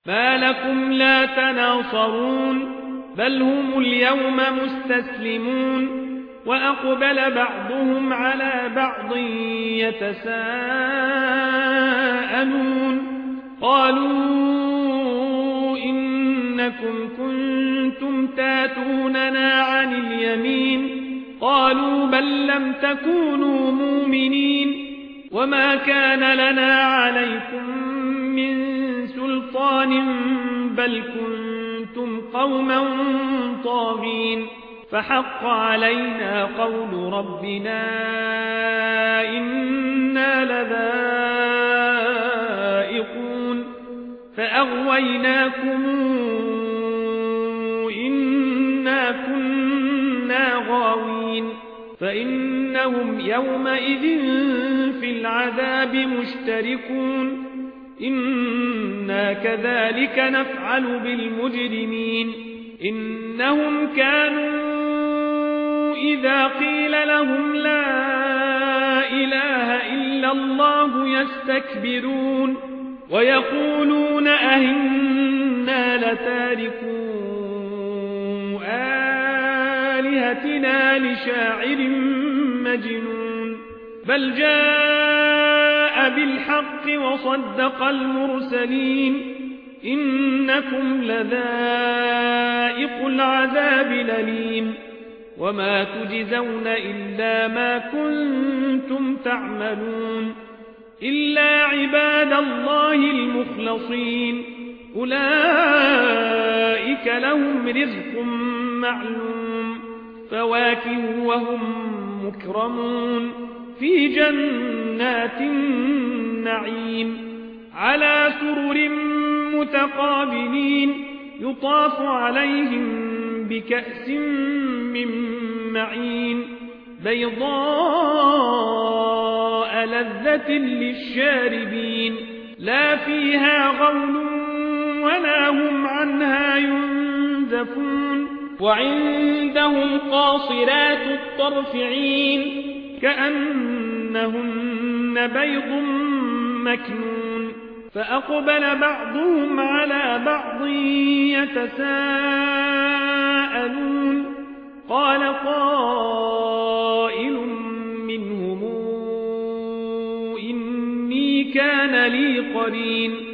ما لكم لا تناصرون بل هم اليوم مستسلمون وأقبل بعضهم على بعض يتساءلون قالوا إنكم كنتم تاتوننا عن اليمين قالوا بل لم تكونوا مؤمنين وما كان لنا عليكم من سلطان بل كنتم قوما طاغين فحق علينا قول ربنا إنا لذائقون فأغويناكم إنا كنا غاوين فإنهم يومئذ في العذاب مشتركون إنا كذلك نفعل بالمجرمين إنهم كانوا إذا قيل لهم لا إله إلا الله يستكبرون ويقولون أئنا لتاركو آلهتنا لشاعر مجنون بل جاء بالحق وصدق المرسلين إنكم لذائق العذاب الأليم وما تجزون إلا ما كنتم تعملون إلا عباد الله المخلصين أولئك لهم رزق معلوم فواكه وهم مكرمون في جنات النعيم على سرر متقابلين يطاف عليهم بكأس من معين بيضاء لذة للشاربين لا فيها غول ولا هم عنها ينزفون وعندهم قاصرات الطرف عين كأنهن بيض مكنون فأقبل بعضهم على بعض يتساءلون قال قائل منهم إني كان لي قرين